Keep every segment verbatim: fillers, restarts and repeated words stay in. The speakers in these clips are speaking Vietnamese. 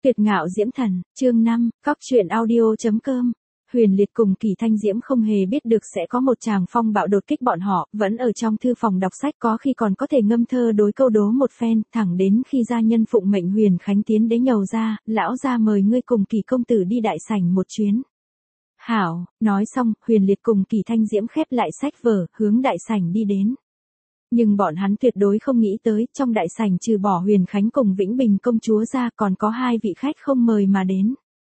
Tuyệt ngạo diễm thần, chương năm, cóc truyện audio chấm com. Huyền Liệt cùng Kỳ Thanh Diễm không hề biết được sẽ có một tràng phong bạo đột kích bọn họ, vẫn ở trong thư phòng đọc sách có khi còn có thể ngâm thơ đối câu đố một phen, thẳng đến khi gia nhân phụng mệnh Huyền Khánh tiến đến nhầu ra, lão gia mời ngươi cùng Kỳ công tử đi đại sảnh một chuyến. Hảo, nói xong, Huyền Liệt cùng Kỳ Thanh Diễm khép lại sách vở, hướng đại sảnh đi đến. Nhưng bọn hắn tuyệt đối không nghĩ tới, trong đại sảnh trừ bỏ Huyền Khánh cùng Vĩnh Bình công chúa ra còn có hai vị khách không mời mà đến.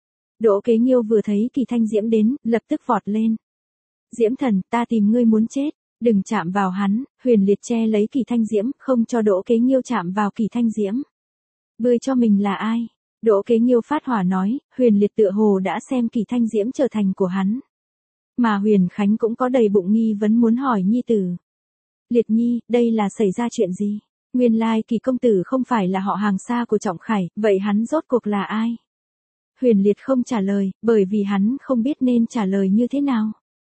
Đỗ Kế Nghiêu vừa thấy Kỳ Thanh Diễm đến, lập tức vọt lên. Diễm thần, ta tìm ngươi muốn chết, đừng chạm vào hắn. Huyền Liệt che lấy Kỳ Thanh Diễm, không cho Đỗ Kế Nghiêu chạm vào Kỳ Thanh Diễm. Bươi cho mình là ai? Đỗ Kế Nghiêu phát hỏa nói, Huyền Liệt tựa hồ đã xem Kỳ Thanh Diễm trở thành của hắn. Mà Huyền Khánh cũng có đầy bụng nghi vấn muốn hỏi nhi tử. Liệt nhi, đây là xảy ra chuyện gì? Nguyên lai Kỳ công tử không phải là họ hàng xa của Trọng Khải, vậy hắn rốt cuộc là ai? Huyền Liệt không trả lời, bởi vì hắn không biết nên trả lời như thế nào.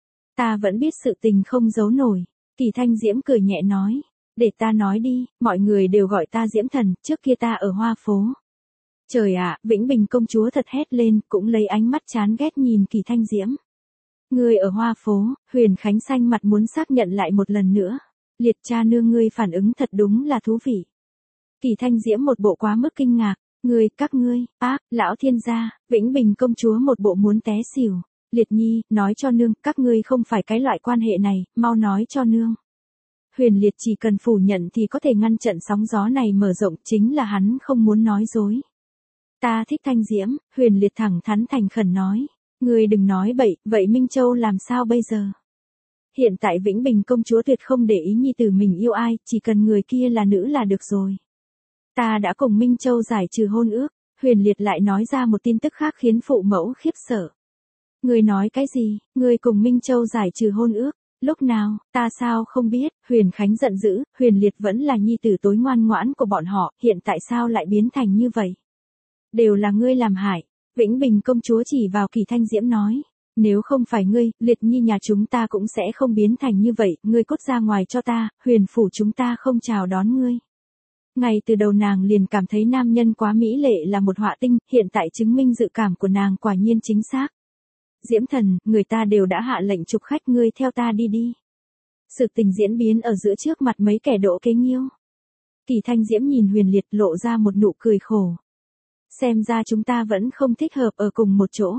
Ta vẫn biết sự tình không giấu nổi. Kỳ Thanh Diễm cười nhẹ nói, để ta nói đi, mọi người đều gọi ta Diễm thần, trước kia ta ở Hoa Phố. Trời ạ, Vĩnh Bình công chúa thật hét lên, cũng lấy ánh mắt chán ghét nhìn Kỳ Thanh Diễm. Ngươi ở Hoa Phố, Huyền Khánh xanh mặt muốn xác nhận lại một lần nữa. Liệt cha nương ngươi phản ứng thật đúng là thú vị. Kỳ Thanh Diễm một bộ quá mức kinh ngạc, ngươi, các ngươi, ác, lão thiên gia, Vĩnh Bình công chúa một bộ muốn té xỉu. Liệt nhi, nói cho nương, các ngươi không phải cái loại quan hệ này, mau nói cho nương. Huyền Liệt chỉ cần phủ nhận thì có thể ngăn trận sóng gió này mở rộng, chính là hắn không muốn nói dối. Ta thích Thanh Diễm, Huyền Liệt thẳng thắn thành khẩn nói. Ngươi đừng nói bậy, vậy Minh Châu làm sao bây giờ? Hiện tại Vĩnh Bình công chúa tuyệt không để ý nhi tử mình yêu ai, chỉ cần người kia là nữ là được rồi. Ta đã cùng Minh Châu giải trừ hôn ước. Huyền Liệt lại nói ra một tin tức khác khiến phụ mẫu khiếp sợ. Ngươi nói cái gì? Ngươi cùng Minh Châu giải trừ hôn ước? Lúc nào? Ta sao không biết? Huyền Khánh giận dữ, Huyền Liệt vẫn là nhi tử tối ngoan ngoãn của bọn họ, hiện tại sao lại biến thành như vậy? Đều là ngươi làm hại. Vĩnh Bình công chúa chỉ vào Kỳ Thanh Diễm nói. Nếu không phải ngươi, Liệt nhi nhà chúng ta cũng sẽ không biến thành như vậy, ngươi cút ra ngoài cho ta, Huyền phủ chúng ta không chào đón ngươi. Ngay từ đầu nàng liền cảm thấy nam nhân quá mỹ lệ là một họa tinh, hiện tại chứng minh dự cảm của nàng quả nhiên chính xác. Diễm thần, người ta đều đã hạ lệnh chụp khách, ngươi theo ta đi đi. Sự tình diễn biến ở giữa trước mặt mấy kẻ Đỗ Kế Nghiêu. Kỳ Thanh Diễm nhìn Huyền Liệt lộ ra một nụ cười khổ. Xem ra chúng ta vẫn không thích hợp ở cùng một chỗ.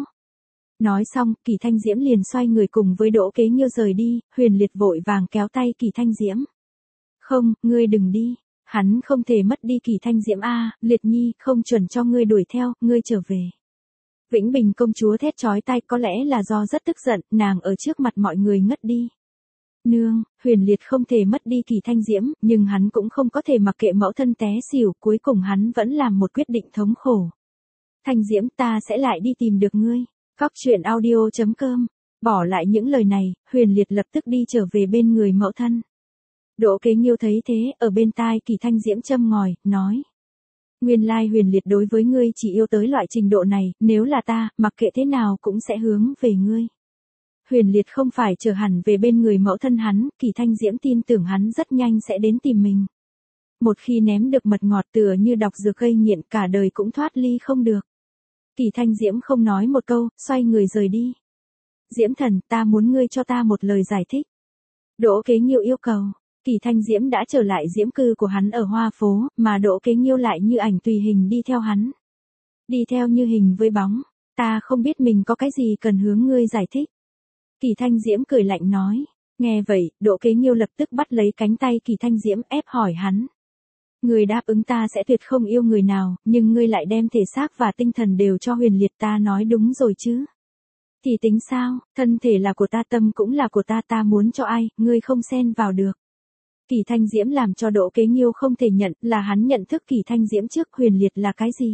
Nói xong, Kỳ Thanh Diễm liền xoay người cùng với Đỗ Kế Nghiêu rời đi, Huyền Liệt vội vàng kéo tay Kỳ Thanh Diễm. Không, ngươi đừng đi, hắn không thể mất đi Kỳ Thanh Diễm a, Liệt nhi, không chuẩn cho ngươi đuổi theo, ngươi trở về. Vĩnh Bình công chúa thét chói tai, có lẽ là do rất tức giận, nàng ở trước mặt mọi người ngất đi. Nương, Huyền Liệt không thể mất đi Kỳ Thanh Diễm, nhưng hắn cũng không có thể mặc kệ mẫu thân té xỉu, cuối cùng hắn vẫn làm một quyết định thống khổ. Thanh Diễm, ta sẽ lại đi tìm được ngươi. Cóc truyện audio chấm com. Bỏ lại những lời này, Huyền Liệt lập tức đi trở về bên người mẫu thân. Đỗ Kế Nghiêu thấy thế, ở bên tai Kỳ Thanh Diễm châm ngòi, nói. Nguyên lai Huyền Liệt đối với ngươi chỉ yêu tới loại trình độ này, nếu là ta, mặc kệ thế nào cũng sẽ hướng về ngươi. Huyền Liệt không phải trở hẳn về bên người mẫu thân hắn, Kỳ Thanh Diễm tin tưởng hắn rất nhanh sẽ đến tìm mình. Một khi ném được mật ngọt tựa như độc dược gây nghiện, cả đời cũng thoát ly không được. Kỳ Thanh Diễm không nói một câu, xoay người rời đi. Diễm thần, ta muốn ngươi cho ta một lời giải thích. Đỗ Kế Nghiêu yêu cầu. Kỳ Thanh Diễm đã trở lại diễm cư của hắn ở Hoa Phố, mà Đỗ Kế Nghiêu lại như ảnh tùy hình đi theo hắn. Đi theo như hình với bóng. Ta không biết mình có cái gì cần hướng ngươi giải thích. Kỳ Thanh Diễm cười lạnh nói. Nghe vậy, Đỗ Kế Nghiêu lập tức bắt lấy cánh tay Kỳ Thanh Diễm ép hỏi hắn. Ngươi đáp ứng ta sẽ tuyệt không yêu người nào, nhưng ngươi lại đem thể xác và tinh thần đều cho Huyền Liệt, ta nói đúng rồi chứ. Thì tính sao, thân thể là của ta, tâm cũng là của ta, ta muốn cho ai, ngươi không xen vào được. Kỳ Thanh Diễm làm cho Đỗ Kế Nghiêu không thể nhận, là hắn nhận thức Kỳ Thanh Diễm trước Huyền Liệt là cái gì.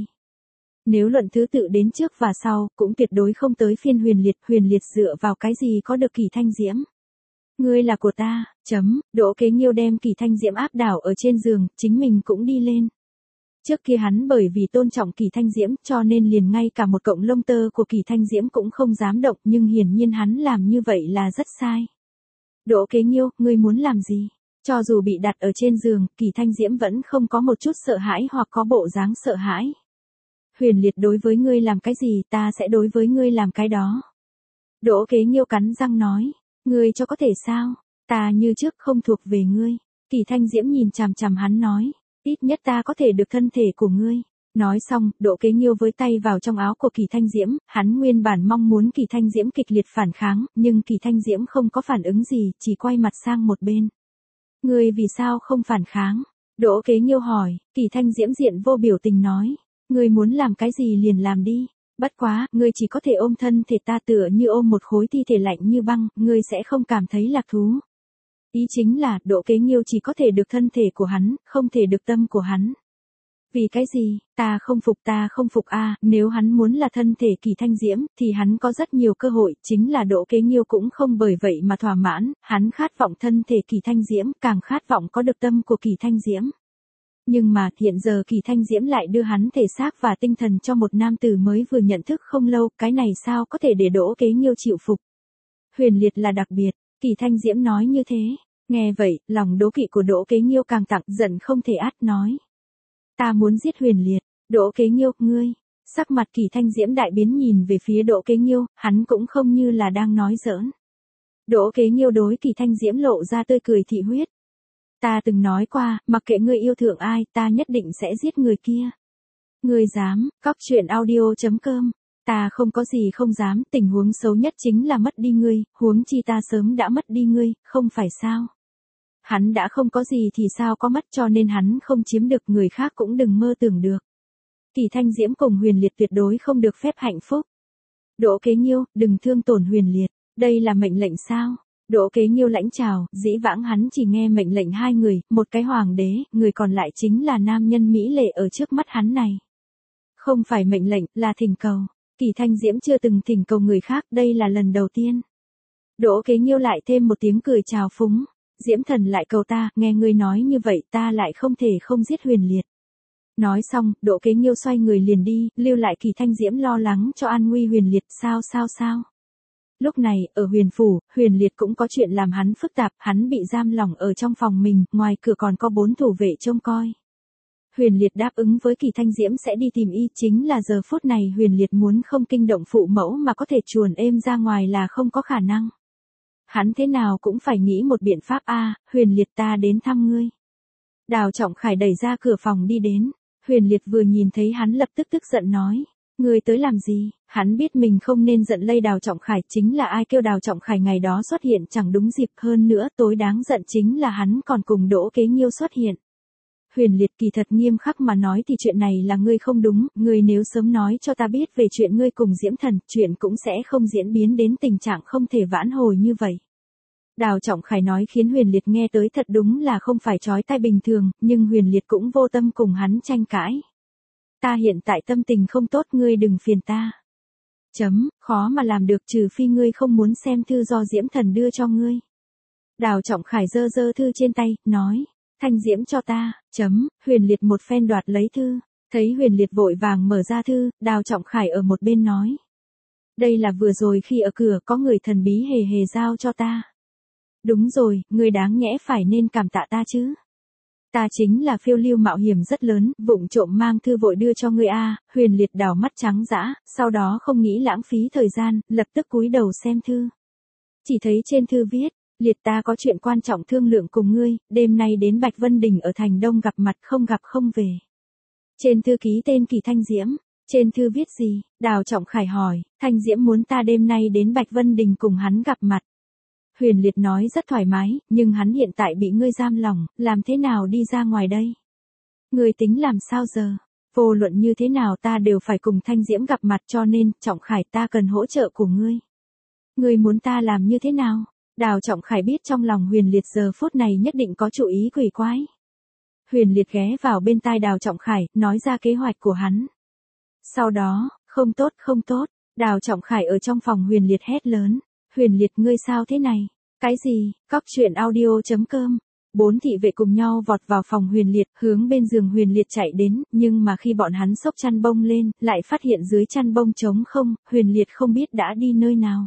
Nếu luận thứ tự đến trước và sau, cũng tuyệt đối không tới phiên Huyền Liệt, Huyền Liệt dựa vào cái gì có được Kỳ Thanh Diễm. Ngươi là của ta, chấm, Đỗ Kế Nghiêu đem Kỳ Thanh Diễm áp đảo ở trên giường, chính mình cũng đi lên. Trước kia hắn bởi vì tôn trọng Kỳ Thanh Diễm, cho nên liền ngay cả một cọng lông tơ của Kỳ Thanh Diễm cũng không dám động, nhưng hiển nhiên hắn làm như vậy là rất sai. Đỗ Kế Nghiêu, ngươi muốn làm gì? Cho dù bị đặt ở trên giường, Kỳ Thanh Diễm vẫn không có một chút sợ hãi hoặc có bộ dáng sợ hãi. Huyền Liệt đối với ngươi làm cái gì ta sẽ đối với ngươi làm cái đó. Đỗ Kế Nghiêu cắn răng nói, ngươi cho có thể sao, ta như trước không thuộc về ngươi. Kỳ Thanh Diễm nhìn chằm chằm hắn nói, ít nhất ta có thể được thân thể của ngươi. Nói xong, Đỗ Kế Nghiêu với tay vào trong áo của Kỳ Thanh Diễm, hắn nguyên bản mong muốn Kỳ Thanh Diễm kịch liệt phản kháng, nhưng Kỳ Thanh Diễm không có phản ứng gì, chỉ quay mặt sang một bên. Ngươi vì sao không phản kháng? Đỗ Kế Nghiêu hỏi. Kỳ Thanh Diễm diện vô biểu tình nói, ngươi muốn làm cái gì liền làm đi. Bất quá, ngươi chỉ có thể ôm thân thể ta tựa như ôm một khối thi thể lạnh như băng, ngươi sẽ không cảm thấy lạc thú. Ý chính là, Đỗ Kế Nghiêu chỉ có thể được thân thể của hắn, không thể được tâm của hắn. Vì cái gì, ta không phục ta không phục a nếu hắn muốn là thân thể Kỳ Thanh Diễm, thì hắn có rất nhiều cơ hội, chính là Đỗ Kế Nghiêu cũng không bởi vậy mà thỏa mãn, hắn khát vọng thân thể Kỳ Thanh Diễm, càng khát vọng có được tâm của Kỳ Thanh Diễm. Nhưng mà, hiện giờ Kỳ Thanh Diễm lại đưa hắn thể xác và tinh thần cho một nam tử mới vừa nhận thức không lâu, cái này sao có thể để Đỗ Kế Nghiêu chịu phục. Huyền Liệt là đặc biệt, Kỳ Thanh Diễm nói như thế. Nghe vậy, lòng đố kỵ của Đỗ Kế Nghiêu càng tặng, giận không thể át nói. Ta muốn giết Huyền Liệt. Đỗ Kế Nghiêu, ngươi. Sắc mặt Kỳ Thanh Diễm đại biến nhìn về phía Đỗ Kế Nghiêu, hắn cũng không như là đang nói giỡn. Đỗ Kế Nghiêu đối Kỳ Thanh Diễm lộ ra tươi cười thị huyết. Ta từng nói qua, mặc kệ ngươi yêu thương ai, ta nhất định sẽ giết người kia. Ngươi dám, cóc truyện audio chấm com. Ta không có gì không dám, tình huống xấu nhất chính là mất đi ngươi, huống chi ta sớm đã mất đi ngươi, không phải sao? Hắn đã không có gì thì sao có mất, cho nên hắn không chiếm được, người khác cũng đừng mơ tưởng được. Kỳ Thanh Diễm cùng Huyền Liệt tuyệt đối không được phép hạnh phúc. Đỗ Kế Nghiêu, đừng thương tổn Huyền Liệt, đây là mệnh lệnh sao? Đỗ Kế Nghiêu lãnh chào, dĩ vãng hắn chỉ nghe mệnh lệnh hai người, một cái hoàng đế, người còn lại chính là nam nhân mỹ lệ ở trước mắt hắn này. Không phải mệnh lệnh, là thỉnh cầu. Kỳ Thanh Diễm chưa từng thỉnh cầu người khác, đây là lần đầu tiên. Đỗ Kế Nghiêu lại thêm một tiếng cười chào phúng. Diễm thần lại cầu ta, nghe ngươi nói như vậy ta lại không thể không giết Huyền Liệt. Nói xong, Đỗ Kế Nghiêu xoay người liền đi, lưu lại Kỳ Thanh Diễm lo lắng cho an nguy Huyền Liệt, sao sao sao. Lúc này, ở Huyền Phủ, Huyền Liệt cũng có chuyện làm hắn phức tạp, hắn bị giam lỏng ở trong phòng mình, ngoài cửa còn có bốn thủ vệ trông coi. Huyền Liệt đáp ứng với Kỳ Thanh Diễm sẽ đi tìm y, chính là giờ phút này Huyền Liệt muốn không kinh động phụ mẫu mà có thể chuồn êm ra ngoài là không có khả năng. Hắn thế nào cũng phải nghĩ một biện pháp a, Huyền Liệt ta đến thăm ngươi. Đào Trọng Khải đẩy ra cửa phòng đi đến, Huyền Liệt vừa nhìn thấy hắn lập tức tức giận nói, ngươi tới làm gì? Hắn biết mình không nên giận lây Đào Trọng Khải, chính là ai kêu Đào Trọng Khải ngày đó xuất hiện chẳng đúng dịp, hơn nữa tối đáng giận chính là hắn còn cùng Đỗ Kế Nghiêu xuất hiện. Huyền Liệt kỳ thật nghiêm khắc mà nói thì chuyện này là ngươi không đúng, ngươi nếu sớm nói cho ta biết về chuyện ngươi cùng Diễm Thần, chuyện cũng sẽ không diễn biến đến tình trạng không thể vãn hồi như vậy. Đào Trọng Khải nói khiến Huyền Liệt nghe tới thật đúng là không phải chói tai bình thường, nhưng Huyền Liệt cũng vô tâm cùng hắn tranh cãi. Ta hiện tại tâm tình không tốt, ngươi đừng phiền ta. Chấm, khó mà làm được trừ phi ngươi không muốn xem thư do Diễm Thần đưa cho ngươi. Đào Trọng Khải giơ giơ thư trên tay, nói. Thanh Diễm cho ta, chấm, Huyền Liệt một phen đoạt lấy thư, thấy Huyền Liệt vội vàng mở ra thư, Đào Trọng Khải ở một bên nói. Đây là vừa rồi khi ở cửa có người thần bí hề hề giao cho ta. Đúng rồi, ngươi đáng nhẽ phải nên cảm tạ ta chứ. Ta chính là phiêu lưu mạo hiểm rất lớn, vụng trộm mang thư vội đưa cho ngươi a. Huyền Liệt đảo mắt trắng dã, sau đó không nghĩ lãng phí thời gian, lập tức cúi đầu xem thư. Chỉ thấy trên thư viết. Liệt ta có chuyện quan trọng thương lượng cùng ngươi, đêm nay đến Bạch Vân Đình ở thành Đông gặp mặt, không gặp không về. Trên thư ký tên Kỳ Thanh Diễm, trên thư viết gì? Đào Trọng Khải hỏi, Thanh Diễm muốn ta đêm nay đến Bạch Vân Đình cùng hắn gặp mặt. Huyền Liệt nói rất thoải mái, nhưng hắn hiện tại bị ngươi giam lỏng, làm thế nào đi ra ngoài đây? Ngươi tính làm sao giờ? Vô luận như thế nào ta đều phải cùng Thanh Diễm gặp mặt, cho nên, Trọng Khải ta cần hỗ trợ của ngươi. Ngươi muốn ta làm như thế nào? Đào Trọng Khải biết trong lòng Huyền Liệt giờ phút này nhất định có chủ ý quỷ quái. Huyền Liệt ghé vào bên tai Đào Trọng Khải, nói ra kế hoạch của hắn. Sau đó, không tốt không tốt, Đào Trọng Khải ở trong phòng Huyền Liệt hét lớn. Huyền Liệt ngươi sao thế này? Cái gì? Cóc truyện audio chấm com. Bốn thị vệ cùng nhau vọt vào phòng Huyền Liệt, hướng bên giường Huyền Liệt chạy đến, nhưng mà khi bọn hắn xốc chăn bông lên, lại phát hiện dưới chăn bông trống không, Huyền Liệt không biết đã đi nơi nào.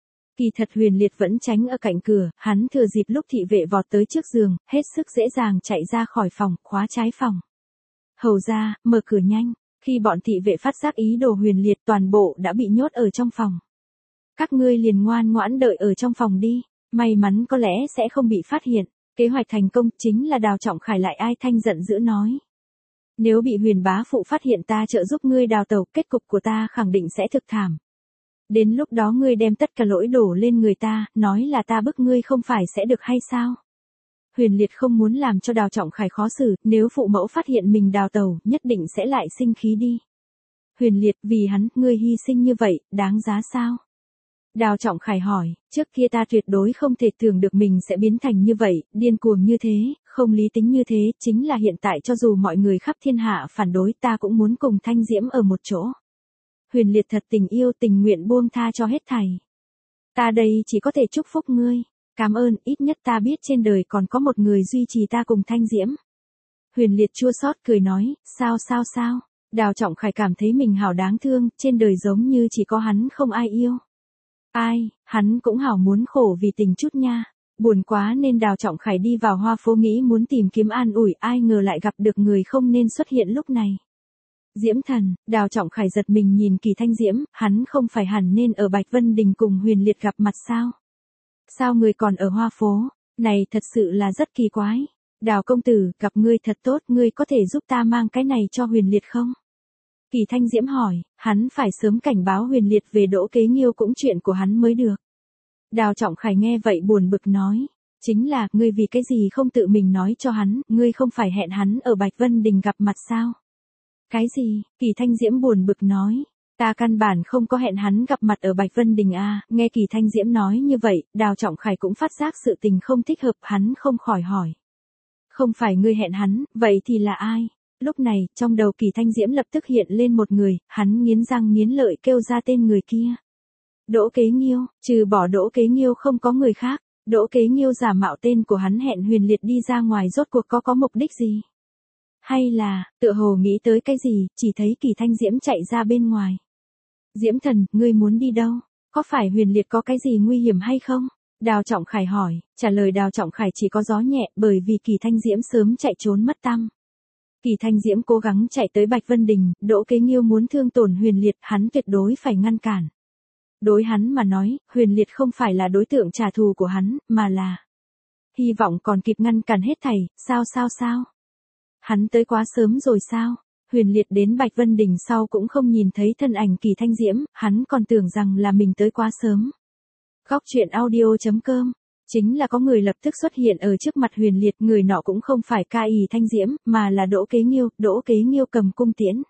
Kỳ thật Huyền Liệt vẫn tránh ở cạnh cửa, hắn thừa dịp lúc thị vệ vọt tới trước giường, hết sức dễ dàng chạy ra khỏi phòng, khóa trái phòng. Hầu ra, mở cửa nhanh. Khi bọn thị vệ phát giác ý đồ Huyền Liệt toàn bộ đã bị nhốt ở trong phòng. Các ngươi liền ngoan ngoãn đợi ở trong phòng đi, may mắn có lẽ sẽ không bị phát hiện, kế hoạch thành công chính là Đào Trọng Khải lại ai thanh giận dữ nói. Nếu bị Huyền bá phụ phát hiện ta trợ giúp ngươi đào tẩu, kết cục của ta khẳng định sẽ thực thảm. Đến lúc đó ngươi đem tất cả lỗi đổ lên người ta, nói là ta bức ngươi không phải sẽ được hay sao? Huyền Liệt không muốn làm cho Đào Trọng Khải khó xử, nếu phụ mẫu phát hiện mình đào tẩu, nhất định sẽ lại sinh khí đi. Huyền Liệt, vì hắn, ngươi hy sinh như vậy, đáng giá sao? Đào Trọng Khải hỏi, trước kia ta tuyệt đối không thể tưởng được mình sẽ biến thành như vậy, điên cuồng như thế, không lý tính như thế, chính là hiện tại cho dù mọi người khắp thiên hạ phản đối ta cũng muốn cùng Thanh Diễm ở một chỗ. Huyền Liệt thật tình yêu tình nguyện buông tha cho hết thảy. Ta đây chỉ có thể chúc phúc ngươi, cảm ơn, ít nhất ta biết trên đời còn có một người duy trì ta cùng Thanh Diễm. Huyền Liệt chua xót cười nói, sao sao sao, Đào Trọng Khải cảm thấy mình hảo đáng thương, trên đời giống như chỉ có hắn không ai yêu. Ai, hắn cũng hảo muốn khổ vì tình chút nha. Buồn quá nên Đào Trọng Khải đi vào hoa phố nghĩ muốn tìm kiếm an ủi, ai ngờ lại gặp được người không nên xuất hiện lúc này. Diễm Thần, Đào Trọng Khải giật mình nhìn Kỳ Thanh Diễm, hắn không phải hẳn nên ở Bạch Vân Đình cùng Huyền Liệt gặp mặt sao? Sao người còn ở hoa phố? Này thật sự là rất kỳ quái. Đào công tử, gặp ngươi thật tốt, ngươi có thể giúp ta mang cái này cho Huyền Liệt không? Kỳ Thanh Diễm hỏi, hắn phải sớm cảnh báo Huyền Liệt về Đỗ Kế Nghiêu cũng chuyện của hắn mới được. Đào Trọng Khải nghe vậy buồn bực nói, chính là, ngươi vì cái gì không tự mình nói cho hắn, ngươi không phải hẹn hắn ở Bạch Vân Đình gặp mặt sao? Cái gì? Kỳ Thanh Diễm buồn bực nói, ta căn bản không có hẹn hắn gặp mặt ở Bạch Vân Đình à, nghe Kỳ Thanh Diễm nói như vậy, Đào Trọng Khải cũng phát giác sự tình không thích hợp, hắn không khỏi hỏi. Không phải ngươi hẹn hắn, vậy thì là ai? Lúc này, trong đầu Kỳ Thanh Diễm lập tức hiện lên một người, hắn nghiến răng nghiến lợi kêu ra tên người kia. Đỗ Kế Nghiêu, trừ bỏ Đỗ Kế Nghiêu không có người khác, Đỗ Kế Nghiêu giả mạo tên của hắn hẹn Huyền Liệt đi ra ngoài rốt cuộc có có mục đích gì? Hay là, tựa hồ nghĩ tới cái gì, chỉ thấy Kỳ Thanh Diễm chạy ra bên ngoài. Diễm Thần, ngươi muốn đi đâu? Có phải Huyền Liệt có cái gì nguy hiểm hay không? Đào Trọng Khải hỏi, trả lời Đào Trọng Khải chỉ có gió nhẹ bởi vì Kỳ Thanh Diễm sớm chạy trốn mất tăm. Kỳ Thanh Diễm cố gắng chạy tới Bạch Vân Đình, Đỗ Kế Nghiêu muốn thương tổn Huyền Liệt, hắn tuyệt đối phải ngăn cản. Đối hắn mà nói, Huyền Liệt không phải là đối tượng trả thù của hắn, mà là hy vọng còn kịp ngăn cản hết thảy, sao sao sao? Hắn tới quá sớm rồi sao? Huyền Liệt đến Bạch Vân Đình sau cũng không nhìn thấy thân ảnh Kỳ Thanh Diễm, hắn còn tưởng rằng là mình tới quá sớm. Góc truyện audio chấm com. Chính là có người lập tức xuất hiện ở trước mặt Huyền Liệt, người nọ cũng không phải Ca Ý Thanh Diễm, mà là Đỗ Kế Nghiêu, Đỗ Kế Nghiêu cầm cung tiễn.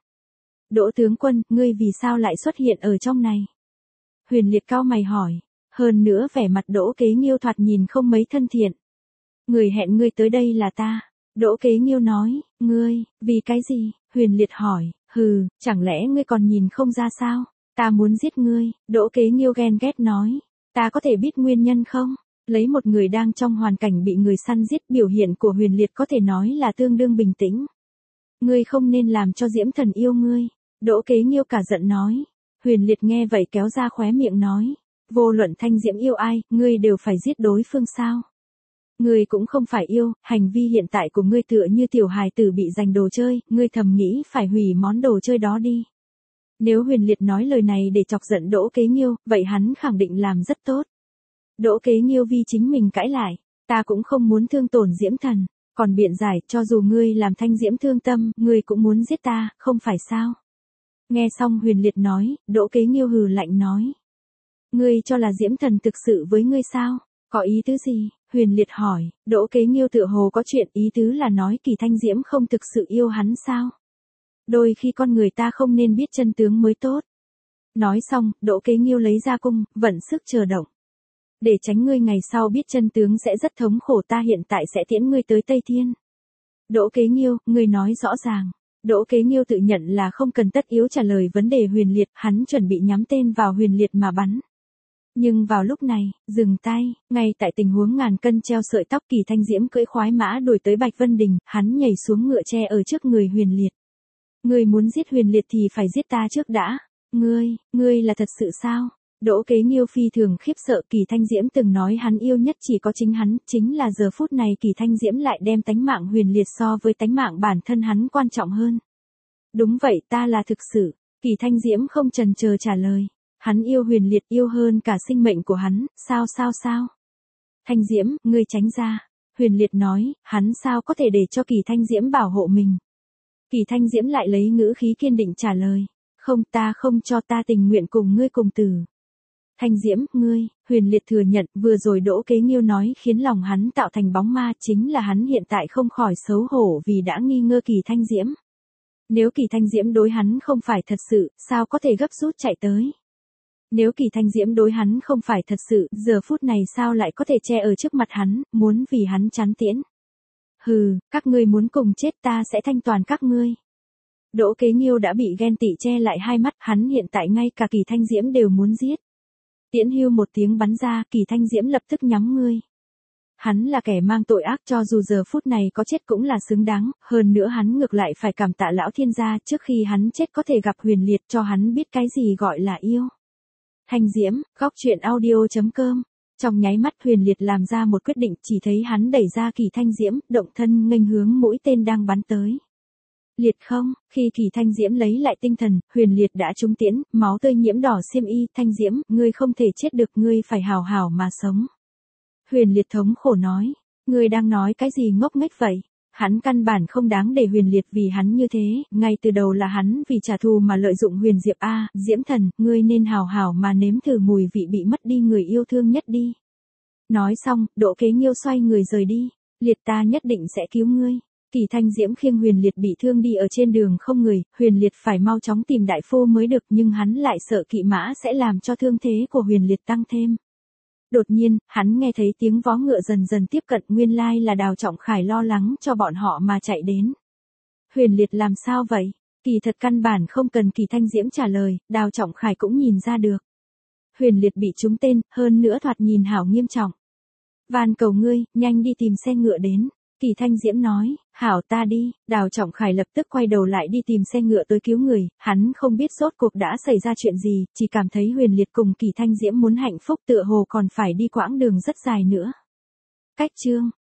Đỗ tướng quân, ngươi vì sao lại xuất hiện ở trong này? Huyền Liệt cau mày hỏi, hơn nữa vẻ mặt Đỗ Kế Nghiêu thoạt nhìn không mấy thân thiện. Người hẹn ngươi tới đây là ta. Đỗ Kế Nghiêu nói, ngươi, vì cái gì? Huyền Liệt hỏi, hừ, chẳng lẽ ngươi còn nhìn không ra sao? Ta muốn giết ngươi, Đỗ Kế Nghiêu ghen ghét nói, ta có thể biết nguyên nhân không? Lấy một người đang trong hoàn cảnh bị người săn giết, biểu hiện của Huyền Liệt có thể nói là tương đương bình tĩnh. Ngươi không nên làm cho Diễm Thần yêu ngươi. Đỗ Kế Nghiêu cả giận nói. Huyền Liệt nghe vậy kéo ra khóe miệng nói. Vô luận Thanh Diễm yêu ai, ngươi đều phải giết đối phương sao? Ngươi cũng không phải yêu, hành vi hiện tại của ngươi tựa như tiểu hài tử bị giành đồ chơi, ngươi thầm nghĩ phải hủy món đồ chơi đó đi. Nếu Huyền Liệt nói lời này để chọc giận Đỗ Kế Nghiêu, vậy hắn khẳng định làm rất tốt. Đỗ Kế Nghiêu vì chính mình cãi lại, ta cũng không muốn thương tổn Diễm Thần, còn biện giải, cho dù ngươi làm Thanh Diễm thương tâm, ngươi cũng muốn giết ta, không phải sao? Nghe xong Huyền Liệt nói, Đỗ Kế Nghiêu hừ lạnh nói. Ngươi cho là Diễm Thần thực sự với ngươi sao? Có ý tứ gì? Huyền Liệt hỏi, Đỗ Kế Nghiêu tựa hồ có chuyện, ý tứ là nói Kỳ Thanh Diễm không thực sự yêu hắn sao? Đôi khi con người ta không nên biết chân tướng mới tốt. Nói xong, Đỗ Kế Nghiêu lấy ra cung, vận sức chờ động. Để tránh ngươi ngày sau biết chân tướng sẽ rất thống khổ, ta hiện tại sẽ tiễn ngươi tới Tây Thiên. Đỗ Kế Nghiêu, ngươi nói rõ ràng. Đỗ Kế Nghiêu tự nhận là không cần tất yếu trả lời vấn đề Huyền Liệt, hắn chuẩn bị nhắm tên vào Huyền Liệt mà bắn. Nhưng vào lúc này, dừng tay, ngay tại tình huống ngàn cân treo sợi tóc, Kỳ Thanh Diễm cưỡi khoái mã đuổi tới Bạch Vân Đình, hắn nhảy xuống ngựa tre ở trước người Huyền Liệt. Ngươi muốn giết Huyền Liệt thì phải giết ta trước đã. Ngươi, ngươi là thật sự sao? Đỗ Kế Nghiêu phi thường khiếp sợ, Kỳ Thanh Diễm từng nói hắn yêu nhất chỉ có chính hắn, chính là giờ phút này Kỳ Thanh Diễm lại đem tánh mạng Huyền Liệt so với tánh mạng bản thân hắn quan trọng hơn. Đúng vậy, ta là thực sự. Kỳ Thanh Diễm không chần chờ trả lời. Hắn yêu Huyền Liệt yêu hơn cả sinh mệnh của hắn, sao sao sao? Thanh Diễm, ngươi tránh ra. Huyền Liệt nói, hắn sao có thể để cho Kỳ Thanh Diễm bảo hộ mình. Kỳ Thanh Diễm lại lấy ngữ khí kiên định trả lời. Không, ta không cho, ta tình nguyện cùng ngươi cùng tử. Thanh Diễm, ngươi, Huyền Liệt thừa nhận, vừa rồi Đỗ Kế Nghiêu nói khiến lòng hắn tạo thành bóng ma, chính là hắn hiện tại không khỏi xấu hổ vì đã nghi ngờ Kỳ Thanh Diễm. Nếu Kỳ Thanh Diễm đối hắn không phải thật sự, sao có thể gấp rút chạy tới? Nếu Kỳ Thanh Diễm đối hắn không phải thật sự, giờ phút này sao lại có thể che ở trước mặt hắn, muốn vì hắn chắn tiễn? Hừ, các ngươi muốn cùng chết, ta sẽ thanh toàn các ngươi. Đỗ Kế Nghiêu đã bị ghen tị che lại hai mắt, hắn hiện tại ngay cả Kỳ Thanh Diễm đều muốn giết. Tiễn hưu một tiếng bắn ra, Kỳ Thanh Diễm lập tức nhắm ngươi. Hắn là kẻ mang tội ác, cho dù giờ phút này có chết cũng là xứng đáng, hơn nữa hắn ngược lại phải cảm tạ lão thiên gia trước khi hắn chết có thể gặp Huyền Liệt cho hắn biết cái gì gọi là yêu. Thanh Diễm, góc truyện audio chấm com. Trong nháy mắt Huyền Liệt làm ra một quyết định, chỉ thấy hắn đẩy ra Kỳ Thanh Diễm, động thân nghênh hướng mũi tên đang bắn tới. Liệt không, khi Kỳ Thanh Diễm lấy lại tinh thần, Huyền Liệt đã trúng tiễn, máu tươi nhiễm đỏ xiêm y, Thanh Diễm, ngươi không thể chết được, ngươi phải hào hào mà sống. Huyền Liệt thống khổ nói, ngươi đang nói cái gì ngốc nghếch vậy? Hắn căn bản không đáng để Huyền Liệt vì hắn như thế, ngay từ đầu là hắn vì trả thù mà lợi dụng Huyền Diệp a, Diễm thần, ngươi nên hào hào mà nếm thử mùi vị bị mất đi người yêu thương nhất đi. Nói xong, Đỗ Kế Nghiêu xoay người rời đi, Liệt ta nhất định sẽ cứu ngươi. Kỳ Thanh Diễm khiêng Huyền Liệt bị thương đi ở trên đường không người, Huyền Liệt phải mau chóng tìm đại phu mới được, nhưng hắn lại sợ kỵ mã sẽ làm cho thương thế của Huyền Liệt tăng thêm. Đột nhiên, hắn nghe thấy tiếng vó ngựa dần dần tiếp cận, nguyên lai là Đào Trọng Khải lo lắng cho bọn họ mà chạy đến. Huyền Liệt làm sao vậy? Kỳ thật căn bản không cần Kỳ Thanh Diễm trả lời, Đào Trọng Khải cũng nhìn ra được. Huyền Liệt bị trúng tên, hơn nữa thoạt nhìn hảo nghiêm trọng. Van cầu ngươi, nhanh đi tìm xe ngựa đến. Kỳ Thanh Diễm nói, hảo ta đi, Đào Trọng Khải lập tức quay đầu lại đi tìm xe ngựa tới cứu người, hắn không biết rốt cuộc đã xảy ra chuyện gì, chỉ cảm thấy Huyền Liệt cùng Kỳ Thanh Diễm muốn hạnh phúc tựa hồ còn phải đi quãng đường rất dài nữa. Cách chương